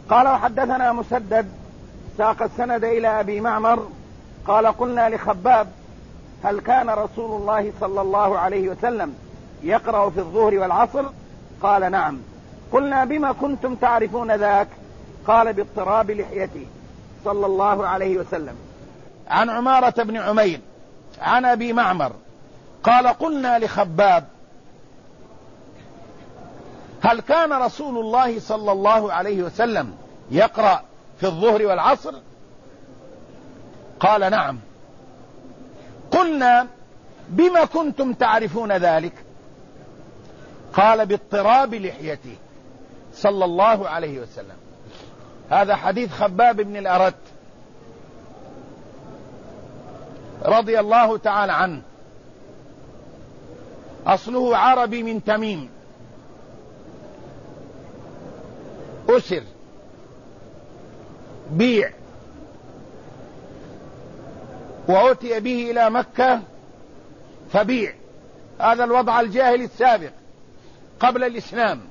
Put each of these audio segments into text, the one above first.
قال وحدثنا مسدد ساق السند إلى أبي معمر قال قلنا لخباب هل كان رسول الله صلى الله عليه وسلم يقرأ في الظهر والعصر؟ قال نعم. قلنا بما كنتم تعرفون ذاك؟ قال باضطراب لحيته صلى الله عليه وسلم. عن عمارة بن عمير عن أبي معمر قال قلنا لخباب هل كان رسول الله صلى الله عليه وسلم يقرأ في الظهر والعصر؟ قال نعم. قلنا بما كنتم تعرفون ذلك؟ قال باضطراب لحيته صلى الله عليه وسلم. هذا حديث خباب بن الأرت رضي الله تعالى عنه، أصله عربي من تميم، أسر بيع وأتي به إلى مكة فبيع. هذا الوضع الجاهلي السابق قبل الإسلام،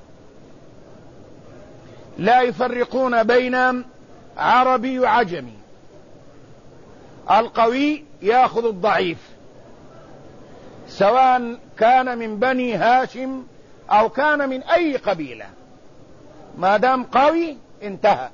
لا يفرقون بين عربي وعجمي، القوي يأخذ الضعيف سواء كان من بني هاشم أو كان من أي قبيلة، ما دام قوي انتهى،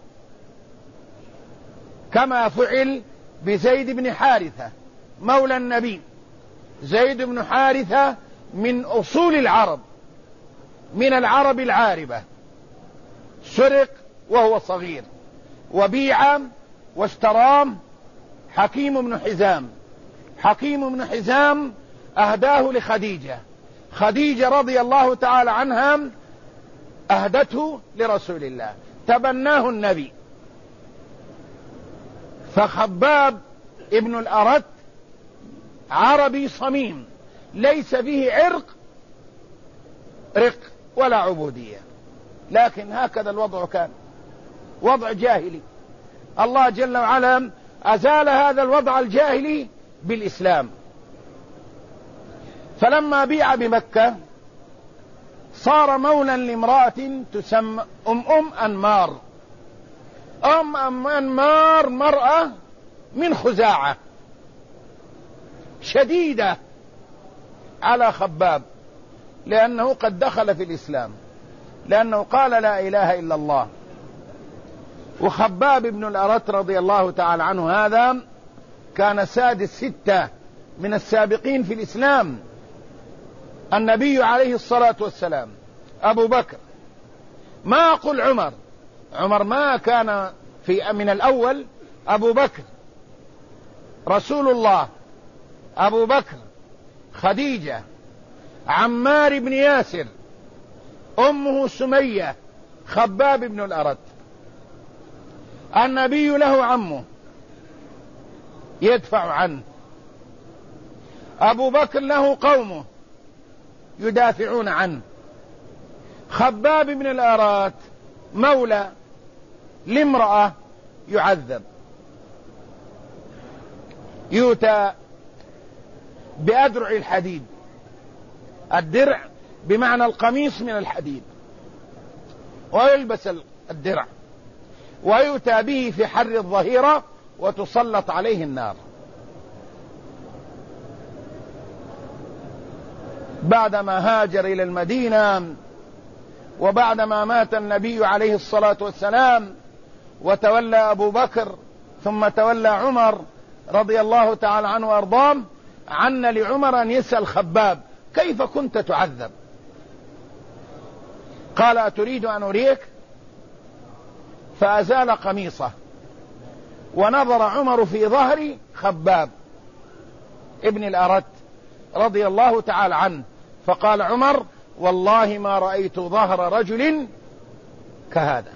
كما فعل بزيد بن حارثة مولى النبي. زيد بن حارثة من أصول العرب، من العرب العاربة، سرق وهو صغير وبيع واشتراه حكيم بن حزام. حكيم بن حزام أهداه لخديجة، خديجة رضي الله تعالى عنها أهدته لرسول الله، تبناه النبي. فخباب ابن الأرت عربي صميم، ليس به رق ولا عبودية، لكن هكذا الوضع كان، وضع جاهلي. الله جل وعلا أزال هذا الوضع الجاهلي بالإسلام. فلما بيع بمكة صار مولا لامرأة تسمى أم أنمار. أم أنمار مرأة من خزاعة شديدة على خباب، لأنه قد دخل في الإسلام، لأنه قال لا إله إلا الله. وخباب بن الأرت رضي الله تعالى عنه هذا كان سادس 6 من السابقين في الإسلام. النبي عليه الصلاة والسلام، أبو بكر، ما أقول عمر ما كان من الأول، أبو بكر، رسول الله، أبو بكر، خديجة، عمار بن ياسر، أمه سمية، خباب بن الأرت. النبي له عمه يدفع عنه، أبو بكر له قومه يدافعون عنه. خباب بن الأرت مولى لامرأة يعذب، يؤتى بأدرع الحديد، الدرع بمعنى القميص من الحديد، ويلبس الدرع ويؤتى به في حر الظهيرة وتسلط عليه النار. بعدما هاجر إلى المدينة وبعدما مات النبي عليه الصلاة والسلام وتولى أبو بكر ثم تولى عمر رضي الله تعالى عنه وأرضاه، عن لعمر أن يسأل خباب كيف كنت تعذب؟ قال أتريد أن أريك؟ فأزال قميصه ونظر عمر في ظهر خباب ابن الأرت رضي الله تعالى عنه، فقال عمر والله ما رأيت ظهر رجل كهذا.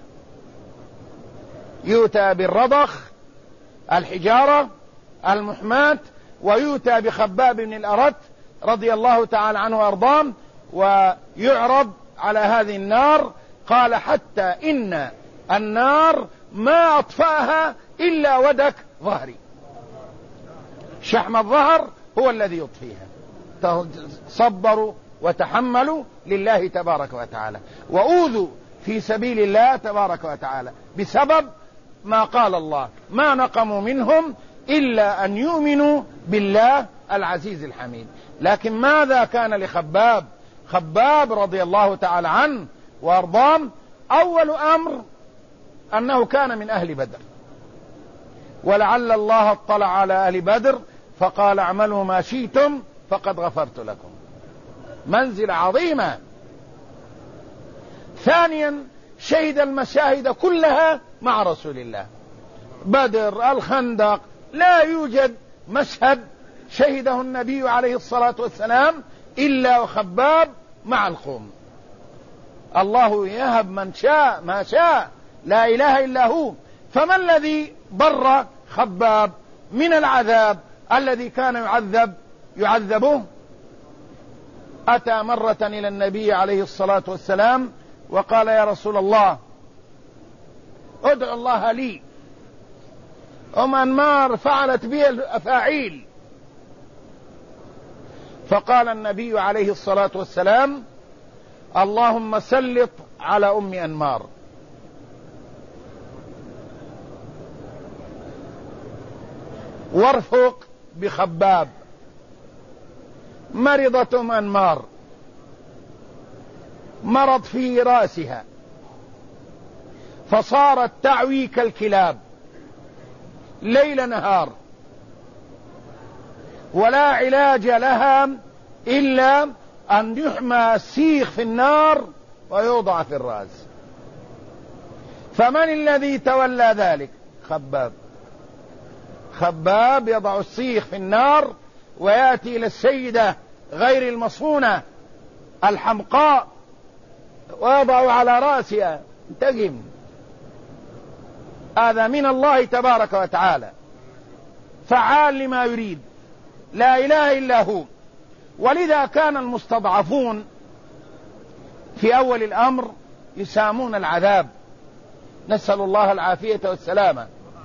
يؤتى بالرضخ الحجارة المحماة ويؤتى بخباب بن الأرت رضي الله تعالى عنه وأرضاه ويعرض على هذه النار. قال حتى إن النار ما أطفأها إلا ودك ظهري، شحم الظهر هو الذي يطفيها. صبروا وتحملوا لله تبارك وتعالى، وأوذوا في سبيل الله تبارك وتعالى بسبب ما قال الله: ما نقموا منهم إلا أن يؤمنوا بالله العزيز الحميد. لكن ماذا كان لخباب؟ خباب رضي الله تعالى عنه وأرضاه أول أمر أنه كان من أهل بدر، ولعل الله اطلع على أهل بدر فقال: اعملوا ما شئتم فقد غفرت لكم. منزلة عظيمة. ثانيا، شهد المشاهد كلها مع رسول الله، بدر، الخندق، لا يوجد مشهد شهده النبي عليه الصلاة والسلام إلا وخباب مع القوم. الله يهب من شاء ما شاء، لا إله إلا هو. فما الذي بر خباب من العذاب الذي كان يعذبه؟ أتى مرة إلى النبي عليه الصلاة والسلام وقال: يا رسول الله، ادعو الله لي، أنمار فعلت بي الأفاعيل. فقال النبي عليه الصلاة والسلام: اللهم سلط على أم أنمار. وارفق بخباب. مرضت أم أنمار، مرض في رأسها، فصارت تعوي كالكلاب ليل نهار، ولا علاج لها إلا أن يحمى السيخ في النار ويوضع في الرأس. فمن الذي تولى ذلك؟ خباب. خباب يضع السيخ في النار ويأتي إلى السيدة غير المصونة الحمقاء ويضع على رأسها. انتقم. هذا من الله تبارك وتعالى، فعال لما يريد، لا إله إلا هو. ولذا كان المستضعفون في أول الأمر يسامون العذاب، نسأل الله العافية والسلامة.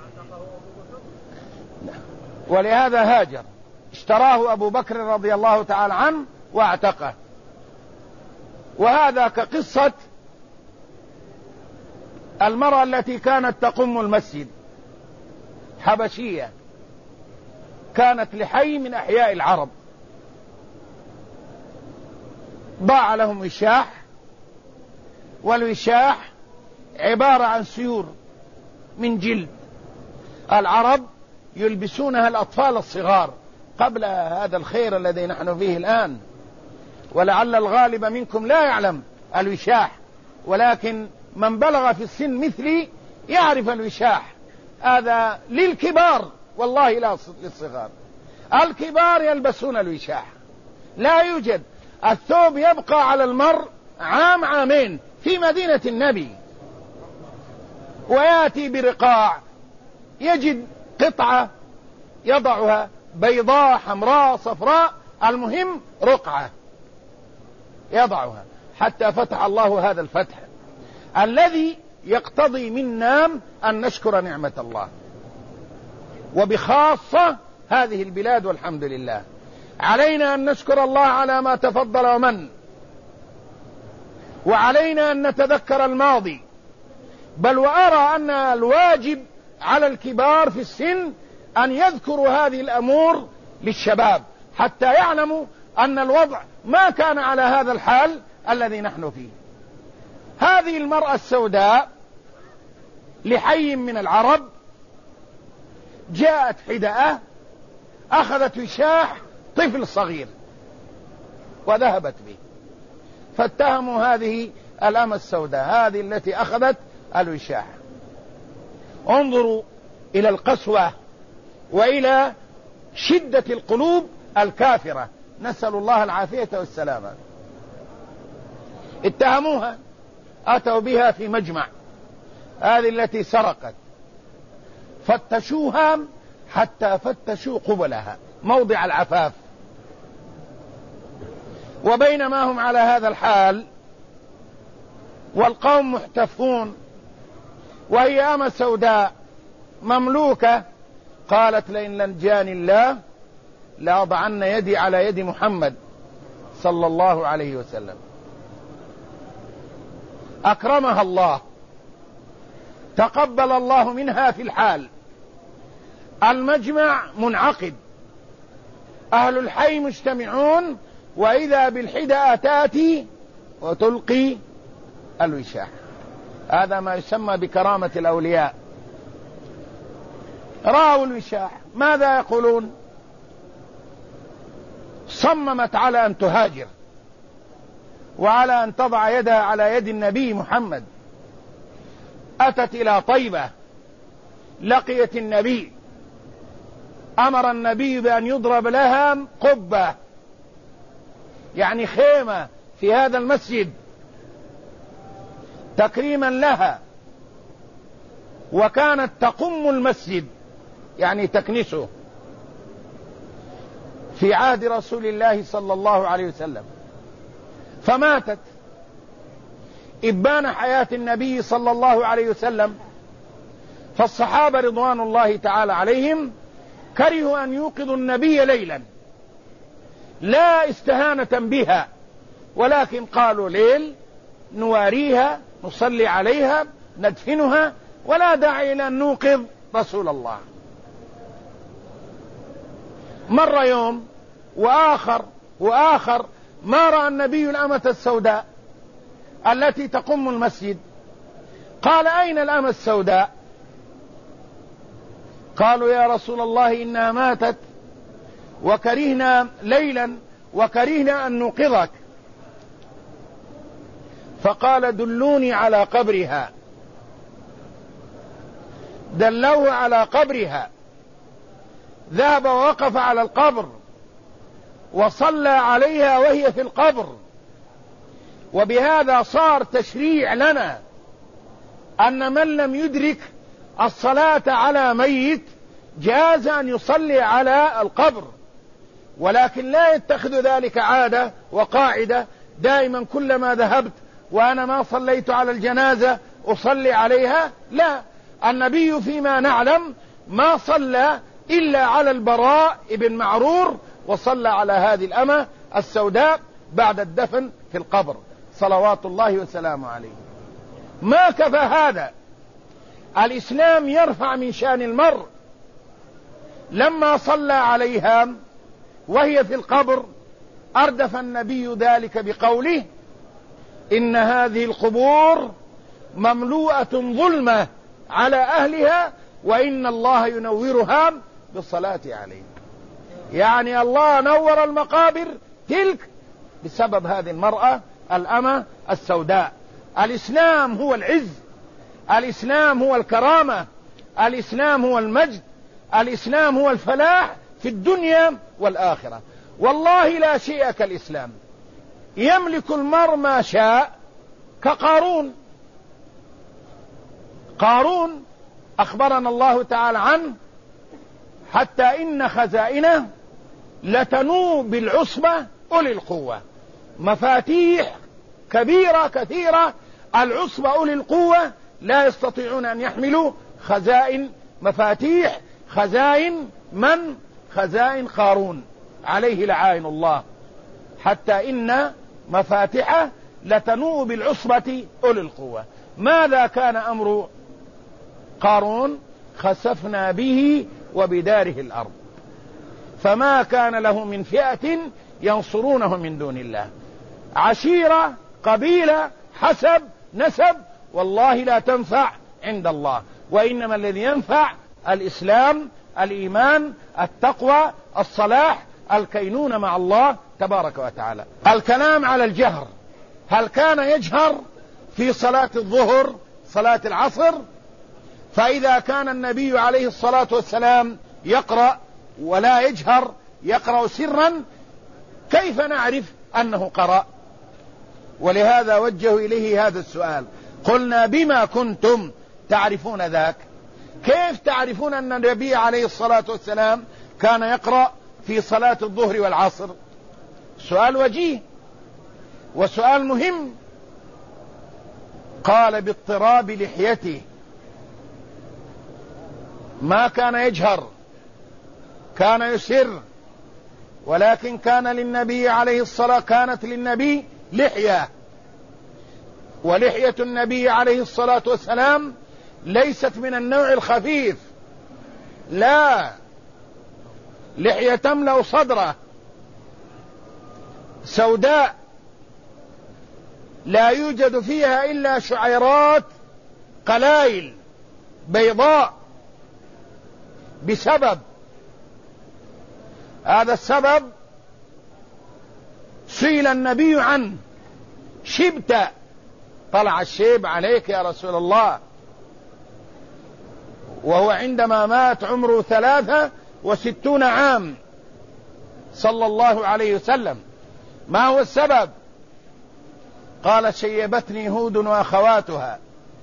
ولهذا هاجر، اشتراه أبو بكر رضي الله تعالى عنه واعتقه. وهذا كقصة المرأة التي كانت تقم المسجد، حبشية، كانت لحي من أحياء العرب، ضاع لهم وشاح، والوشاح عبارة عن سيور من جلد. العرب يلبسونها الأطفال الصغار قبل هذا الخير الذي نحن فيه الآن، ولعل الغالب منكم لا يعلم الوشاح، ولكن من بلغ في السن مثلي يعرف الوشاح. هذا للكبار والله لا للصغار. الكبار يلبسون الوشاح، لا يوجد. الثوب يبقى على المرء عام عامين في مدينة النبي، ويأتي برقاع، يجد قطعة يضعها بيضاء حمراء صفراء، المهم رقعة يضعها، حتى فتح الله هذا الفتح الذي يقتضي منا أن نشكر نعمة الله، وبخاصة هذه البلاد. والحمد لله، علينا أن نشكر الله على ما تفضل ومن، وعلينا أن نتذكر الماضي. بل وأرى أن الواجب على الكبار في السن أن يذكروا هذه الأمور للشباب حتى يعلموا أن الوضع ما كان على هذا الحال الذي نحن فيه. هذه المرأة السوداء لحي من العرب جاءت حدأة، أخذت وشاح طفل صغير وذهبت به، فاتهموا هذه الأمة السوداء، هذه التي أخذت الوشاح. انظروا إلى القسوة وإلى شدة القلوب الكافرة، نسأل الله العافية والسلامة. اتهموها، أتوا بها في مجمع، هذه التي سرقت، فتشوها حتى فتشوا قبلها موضع العفاف. وبينما هم على هذا الحال والقوم محتفون وهي أمة سوداء مملوكة، قالت: لئن نجاني الله لأضعن يدي على يد محمد صلى الله عليه وسلم. أكرمها الله، تقبل الله منها في الحال، المجمع منعقد، أهل الحي مجتمعون، وإذا بالحدى تأتي وتلقي الوشاح. هذا ما يسمى بكرامة الأولياء. رأوا الوشاح ماذا يقولون؟ صممت على أن تهاجر وعلى أن تضع يدها على يد النبي محمد. أتت إلى طيبة، لقيت النبي، أمر النبي بأن يضرب لها قبة، يعني خيمة في هذا المسجد تكريما لها، وكانت تقم المسجد يعني تكنسه في عهد رسول الله صلى الله عليه وسلم، فماتت. إبان حياة النبي صلى الله عليه وسلم، فالصحابة رضوان الله تعالى عليهم كرهوا أن يوقظوا النبي ليلا، لا استهانة بها، ولكن قالوا ليل نواريها، نصلي عليها، ندفنها، ولا داعي إلى أن نوقظ رسول الله. مر يوم وآخر ما رأى النبي الأمة السوداء التي تقم المسجد. قال أين الأمة السوداء؟ قالوا يا رسول الله إنها ماتت وكرهنا ليلا وكرهنا أن نوقظك. فقال دلوني على قبرها. دلوه على قبرها، ذهب ووقف على القبر وصلى عليها وهي في القبر. وبهذا صار تشريع لنا أن من لم يدرك الصلاة على ميت جاز أن يصلي على القبر، ولكن لا يتخذ ذلك عادة وقاعدة دائما كلما ذهبت وأنا ما صليت على الجنازة أصلي عليها. لا، النبي فيما نعلم ما صلى إلا على البراء بن معرور، وصلى على هذه الأمة السوداء بعد الدفن في القبر صلوات الله وسلامه عليه. ما كفى هذا، الإسلام يرفع من شأن المرء. لما صلى عليها وهي في القبر أردف النبي ذلك بقوله إن هذه القبور مملوءة ظلمة على أهلها وإن الله ينورها بالصلاة عليه. يعني الله نور المقابر تلك بسبب هذه المرأة الأمة السوداء. الإسلام هو العز، الإسلام هو الكرامة، الإسلام هو المجد، الإسلام هو الفلاح في الدنيا والآخرة. والله لا شيء كالإسلام. يملك المرء ما شاء كقارون. قارون أخبرنا الله تعالى عنه حتى إن خزائنه لتنوء بالعصبة أولي القوة. مفاتيح كبيرة كثيرة، العصبة أولي القوة لا يستطيعون أن يحملوا خزائن مفاتيح خزائن من؟ خزائن قارون عليه لعائن الله. حتى إن مفاتحه لتنوء بالعصبة أولي القوة. ماذا كان أمر قارون؟ خسفنا به وبداره الأرض فما كان له من فئة ينصرونه من دون الله. عشيرة، قبيلة، حسب، نسب، والله لا تنفع عند الله، وإنما الذي ينفع الإسلام، الإيمان، التقوى، الصلاح، الكينون مع الله تبارك وتعالى. الكلام على الجهر، هل كان يجهر في صلاة الظهر، صلاة العصر؟ فإذا كان النبي عليه الصلاة والسلام يقرأ ولا يجهر، يقرأ سرا، كيف نعرف أنه قرأ؟ ولهذا وجهوا إليه هذا السؤال. قلنا بما كنتم تعرفون ذاك؟ كيف تعرفون أن النبي عليه الصلاة والسلام كان يقرأ في صلاة الظهر والعصر؟ سؤال وجيه وسؤال مهم. قال باضطراب لحيته، ما كان يجهر، كان يسر، ولكن كان للنبي عليه الصلاة كانت للنبي لحية ولحية النبي عليه الصلاة والسلام ليست من النوع الخفيف، لا، لحية تملأ صدره سوداء لا يوجد فيها إلا شعيرات قلائل بيضاء. بسبب هذا السبب سئل النبي عنه: شبت؟ طلع الشيب عليك يا رسول الله، وهو عندما مات عمره 63 عام صلى الله عليه وسلم. ما هو السبب؟ قال: شيبتني هود وأخواتها.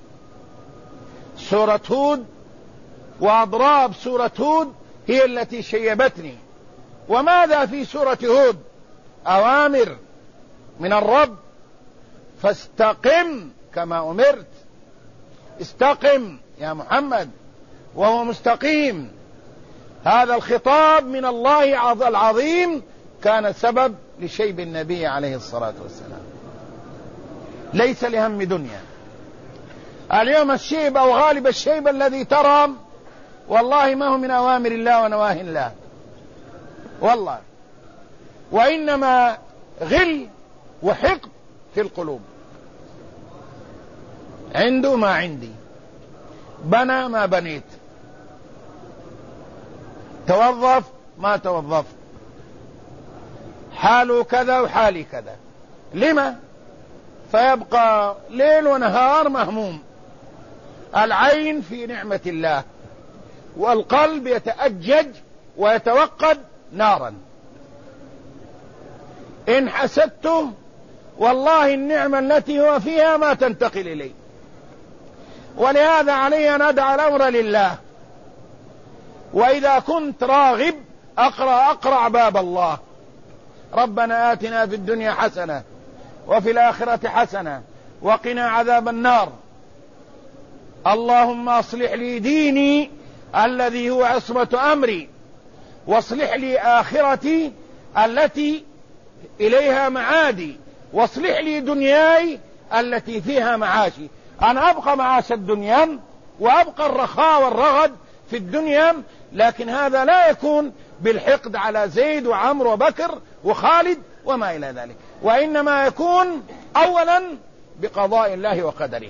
سورة هود وأضراب سورة هود هي التي شيبتني. وماذا في سورة هود؟ أوامر من الرب: فاستقم كما أمرت. استقم يا محمد، وهو مستقيم. هذا الخطاب من الله العظيم كان سبب لشيب النبي عليه الصلاة والسلام، ليس لهم دنيا. اليوم الشيب أو غالب الشيب الذي ترى والله ما هو من أوامر الله ونواهي الله والله، وإنما غل وحقد في القلوب. عنده ما عندي، بنى ما بنيت، توظف ما توظفت، حاله كذا وحالي كذا. لما؟ فيبقى ليل ونهار مهموم. العين في نعمة الله، والقلب يتأجج ويتوقد نارا. إن حسدته والله النعمة التي هو فيها ما تنتقل إليه. ولهذا علي أن أدع الأمر لله، وإذا كنت راغب أقرع باب الله: ربنا آتنا في الدنيا حسنة وفي الآخرة حسنة وقنا عذاب النار. اللهم أصلح لي ديني الذي هو عصمة أمري، واصلح لي آخرتي التي إليها معادي، واصلح لي دنياي التي فيها معاشي. أنا أبقى معاش الدنيا وأبقى الرخاء والرغد في الدنيا، لكن هذا لا يكون بالحقد على زيد وعمر وبكر وخالد وما إلى ذلك، وإنما يكون أولا بقضاء الله وقدره.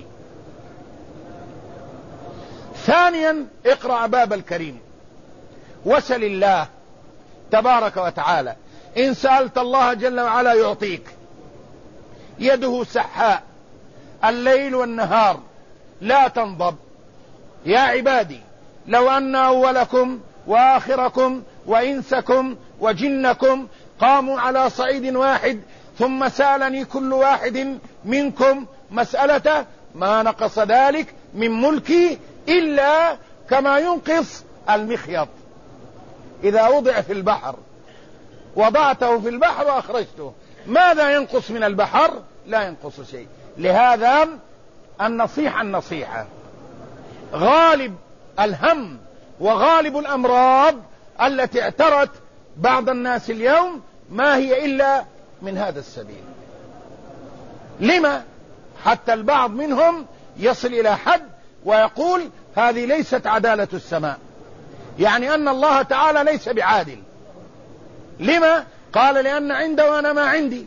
ثانيا: اقرأ باب الكريم وسل الله تبارك وتعالى. إن سألت الله جل وعلا يعطيك. يده سحاء الليل والنهار لا تنضب. يا عبادي لو أن أولكم وآخركم وإنسكم وجنكم قاموا على صعيد واحد ثم سألني كل واحد منكم مسألته ما نقص ذلك من ملكي إلا كما ينقص المخيط إذا وضع في البحر. وضعته في البحر وأخرجته، ماذا ينقص من البحر؟ لا ينقص شيء. لهذا النصيحة غالب الهم وغالب الأمراض التي اعترت بعض الناس اليوم ما هي إلا من هذا السبيل. لما؟ حتى البعض منهم يصل إلى حد ويقول هذه ليست عدالة السماء، يعني أن الله تعالى ليس بعادل. لما؟ قال لأن عنده وأنا ما عندي،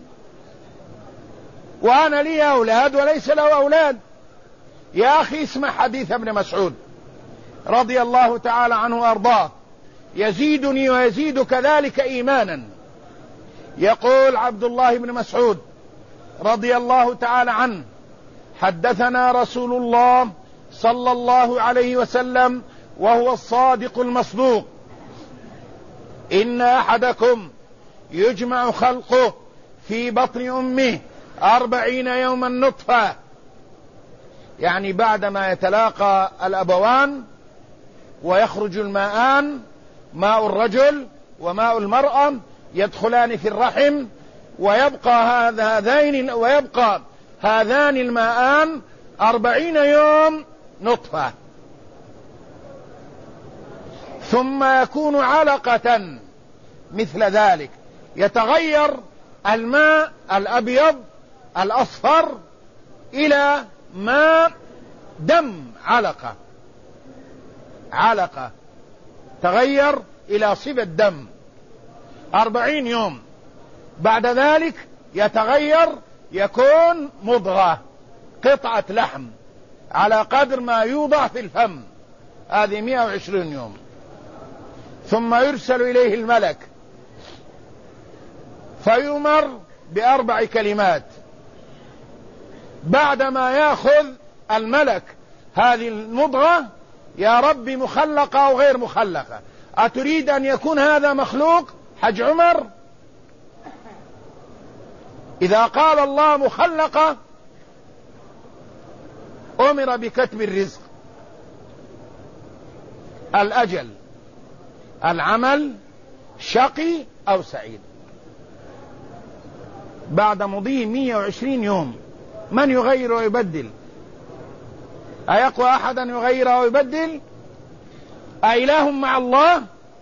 وأنا لي أولاد وليس له أولاد. يا أخي اسمع حديث ابن مسعود رضي الله تعالى عنه وأرضاه: يزيدني ويزيد كذلك إيمانا. يقول عبد الله بن مسعود رضي الله تعالى عنه: حدثنا رسول الله صلى الله عليه وسلم وهو الصادق المصدوق: إن أحدكم يجمع خلقه في بطن أمه 40 يوما نطفة، يعني بعدما يتلاقى الأبوان ويخرج الماءان، ماء الرجل وماء المرأة، يدخلان في الرحم، ويبقى هذان الماءان 40 يوم نطفة، ثم يكون علقة مثل ذلك، يتغير الماء الأبيض الأصفر إلى ماء دم علقة تغير إلى صبة دم 40 يوم. بعد ذلك يتغير يكون مضغة، قطعة لحم على قدر ما يوضع في الفم، هذه 120 يوم. ثم يرسل إليه الملك فيؤمر ب4 كلمات. بعدما يأخذ الملك هذه المضغة: يا رب مخلقة أو غير مخلقة، أتريد أن يكون هذا مخلوق حج عمر؟ إذا قال الله مخلقة أمر بكتب الرزق، الأجل، العمل، شقي أو سعيد. بعد مضي 120 يوم من يغير ويبدل؟ أيقوى أحد أن يغير ويبدل؟ أإله مع الله؟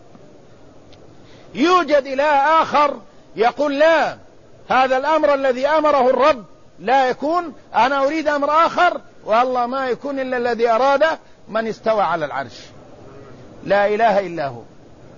يوجد إله آخر يقول لا، هذا الأمر الذي أمره الرب لا يكون، أنا أريد أمر آخر، والله ما يكون إلا الذي أراده من استوى على العرش. لا إله إلا هو.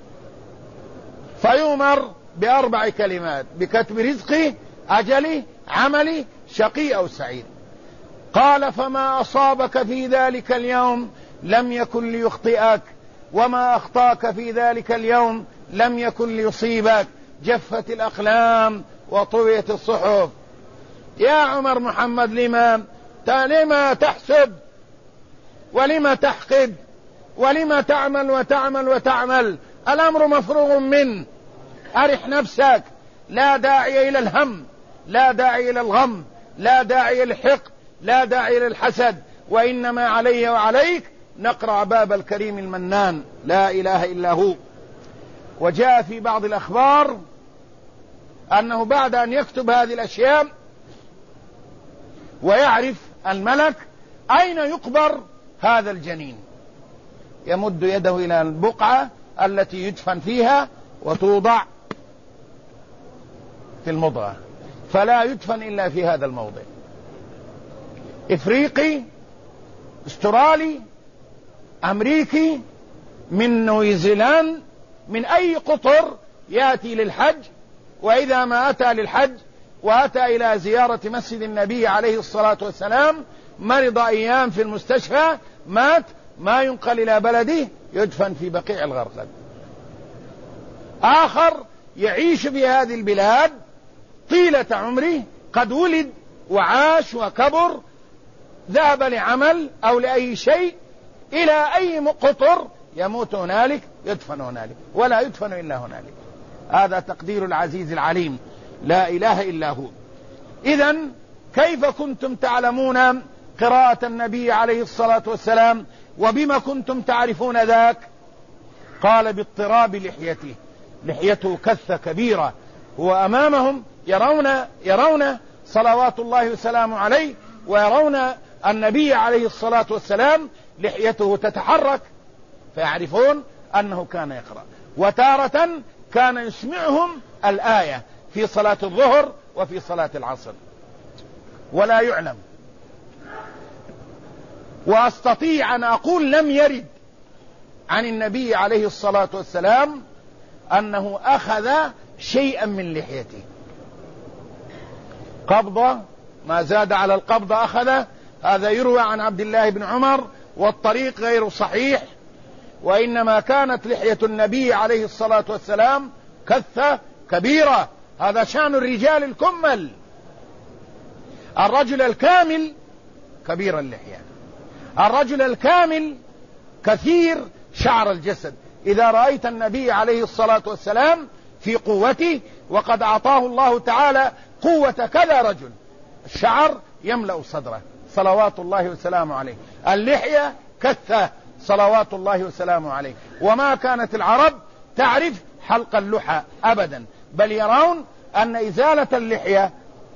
فيؤمر ب4 كلمات: بكتب رزقي، أجلي، عملي، شقي أو سعيد. قال: فما أصابك في ذلك اليوم لم يكن ليخطئك، وما أخطاك في ذلك اليوم لم يكن ليصيبك، جفت الأقلام وطويت الصحف. يا عمر محمد لما تحسد ولما تحقد ولما تعمل وتعمل؟ الأمر مفروغ منه، أرح نفسك، لا داعي إلى الهم، لا داعي إلى الغم، لا داعي إلى الحقد، لا داعي إلى الحسد، وإنما علي وعليك نقرأ باب الكريم المنان لا إله إلا هو. وجاء في بعض الأخبار أنه بعد أن يكتب هذه الأشياء ويعرف الملك أين يقبر هذا الجنين، يمد يده إلى البقعة التي يدفن فيها وتوضع في المضغة، فلا يدفن إلا في هذا الموضع. إفريقي، استرالي، أمريكي، من نيوزيلاند، من أي قطر يأتي للحج، وإذا ما أتى للحج وأتى إلى زيارة مسجد النبي عليه الصلاة والسلام، مرض أيام في المستشفى، مات، ما ينقل إلى بلده، يدفن في بقيع الغرقد. آخر يعيش في هذه البلاد طيلة عمره، قد ولد وعاش وكبر، ذهب لعمل أو لأي شيء إلى أي قطر، يموت هنالك، يدفن هنالك، ولا يدفن إلا هنالك. هذا تقدير العزيز العليم، لا إله إلا هو. إذن كيف كنتم تعلمون قراءة النبي عليه الصلاة والسلام، وبما كنتم تعرفون ذاك؟ قال: باضطراب لحيته، لحيته كثة كبيرة، هو أمامهم يرون صلوات الله وسلامه عليه، ويرون النبي عليه الصلاة والسلام لحيته تتحرك، فيعرفون أنه كان يقرأ. وتارة كان يسمعهم الآية في صلاة الظهر وفي صلاة العصر، ولا يعلم. وأستطيع أن أقول لم يرد عن النبي عليه الصلاة والسلام أنه أخذ شيئا من لحيته، قبضة، ما زاد على القبضة أخذ. هذا يروى عن عبد الله بن عمر، والطريق غير صحيح، وإنما كانت لحية النبي عليه الصلاة والسلام كثة كبيرة. هذا شأن الرجال الكمل، الرجل الكامل كبير اللحية، الرجل الكامل كثير شعر الجسد. إذا رأيت النبي عليه الصلاة والسلام في قوته، وقد أعطاه الله تعالى قوة كذا رجل، الشعر يملأ صدره صلوات الله وسلامه عليه، اللحية كثة صلوات الله وسلامه عليه. وما كانت العرب تعرف حلق اللحى أبدا، بل يرون أن إزالة اللحية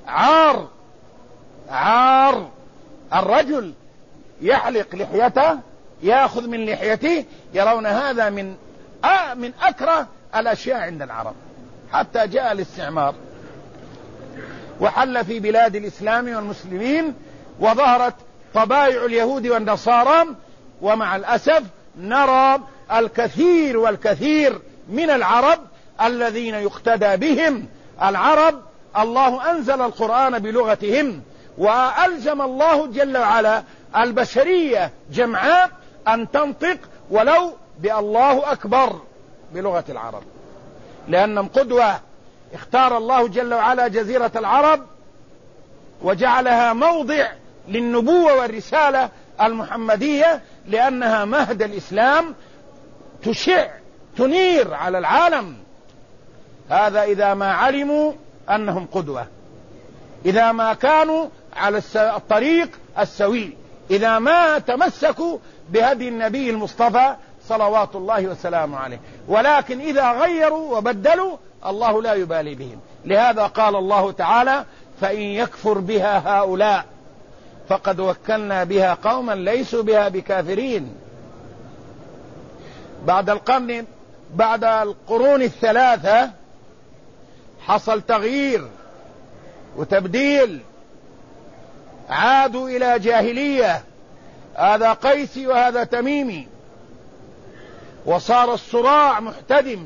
عار. الرجل يحلق لحيته، يأخذ من لحيته، يرون هذا من أكره الأشياء عند العرب، حتى جاء الاستعمار وحل في بلاد الإسلام والمسلمين، وظهرت طبائع اليهود والنصارى، ومع الأسف نرى الكثير والكثير من العرب الذين يقتدى بهم. العرب الله أنزل القرآن بلغتهم، وألزم الله جل وعلا البشرية جمعاء أن تنطق ولو بالله أكبر بلغة العرب، لأنهم قدوة. اختار الله جل وعلا جزيرة العرب وجعلها موضع للنبوة والرسالة المحمدية، لأنها مهد الإسلام، تشع تنير على العالم. هذا إذا ما علموا أنهم قدوة، إذا ما كانوا على الطريق السوي، إذا ما تمسكوا بهدي النبي المصطفى صلوات الله وسلامه عليه. ولكن إذا غيروا وبدلوا الله لا يبالي بهم. لهذا قال الله تعالى: فإن يكفر بها هؤلاء فقد وكلنا بها قوما ليسوا بها بكافرين. بعد القرون الثلاثة حصل تغيير وتبديل، عادوا إلى جاهلية، هذا قيسي وهذا تميمي، وصار الصراع محتدم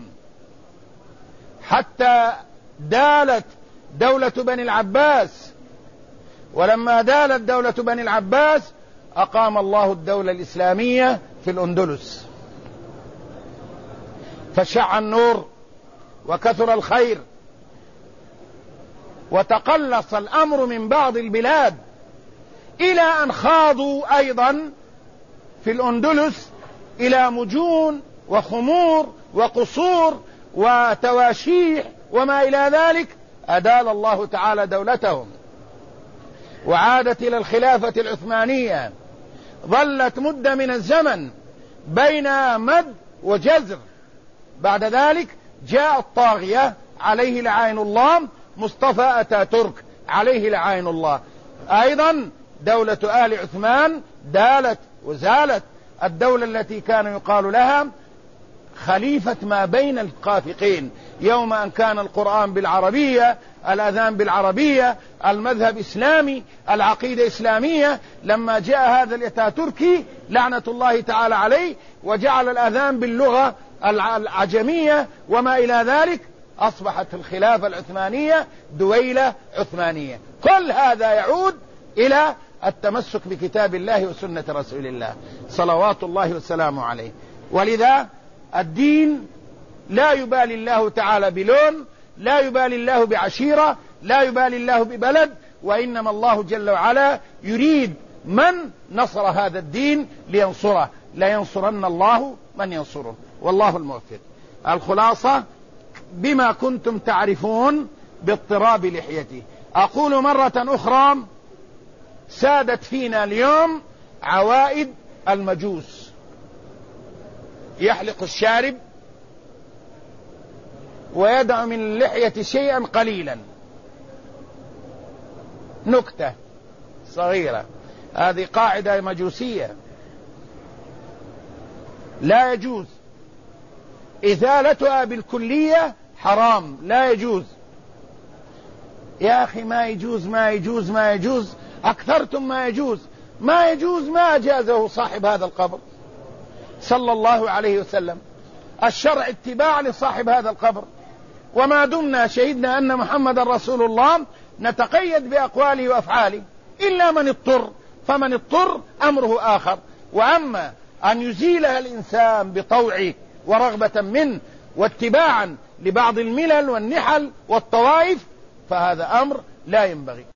حتى دالت دولة بني العباس. ولما دالت دولة بني العباس أقام الله الدولة الإسلامية في الأندلس، فشع النور وكثر الخير، وتقلص الأمر من بعض البلاد، إلى أن خاضوا أيضا في الأندلس إلى مجون وخمور وقصور وتواشيح وما إلى ذلك. أدال الله تعالى دولتهم وعادت إلى الخلافة العثمانية. ظلت مدة من الزمن بين مد وجزر. بعد ذلك جاء الطاغية عليه لعين الله مصطفى أتاتورك عليه لعين الله. أيضا دولة آل عثمان دالت وزالت. الدولة التي كان يقال لها خليفة ما بين الخافقين، يوم أن كان القرآن بالعربية، الأذان بالعربية، المذهب إسلامي، العقيدة إسلامية، لما جاء هذا الأتاتوركي لعنة الله تعالى عليه وجعل الأذان باللغة العجمية وما إلى ذلك، أصبحت الخلافة العثمانية دويلة عثمانية. كل هذا يعود إلى التمسك بكتاب الله وسنة رسول الله صلوات الله وسلامه عليه. ولذا الدين لا يبالي الله تعالى بلون، لا يبالي الله بعشيرة، لا يبالي الله ببلد، وإنما الله جل وعلا يريد من نصر هذا الدين لينصره. لا ينصرن الله من ينصره، والله الموفق. الخلاصة: بما كنتم تعرفون باضطراب لحيته. أقول مرة أخرى: سادت فينا اليوم عوائد المجوس، يحلق الشارب ويدع من اللحية شيئا قليلا. نكتة صغيرة، هذه قاعدة مجوسية، لا يجوز إزالتها بالكلية، حرام، لا يجوز. يا أخي ما يجوز ما يجوز ما يجوز، أكثرتم ما يجوز. ما يجوز ما أجازه صاحب هذا القبر صلى الله عليه وسلم. الشرع اتباع لصاحب هذا القبر، وما دمنا شهدنا أن محمد رسول الله نتقيد بأقواله وأفعاله، إلا من اضطر، فمن اضطر أمره آخر. وأما أن يزيلها الإنسان بطوعه ورغبة منه واتباعا لبعض الملل والنحل والطوائف، فهذا أمر لا ينبغي.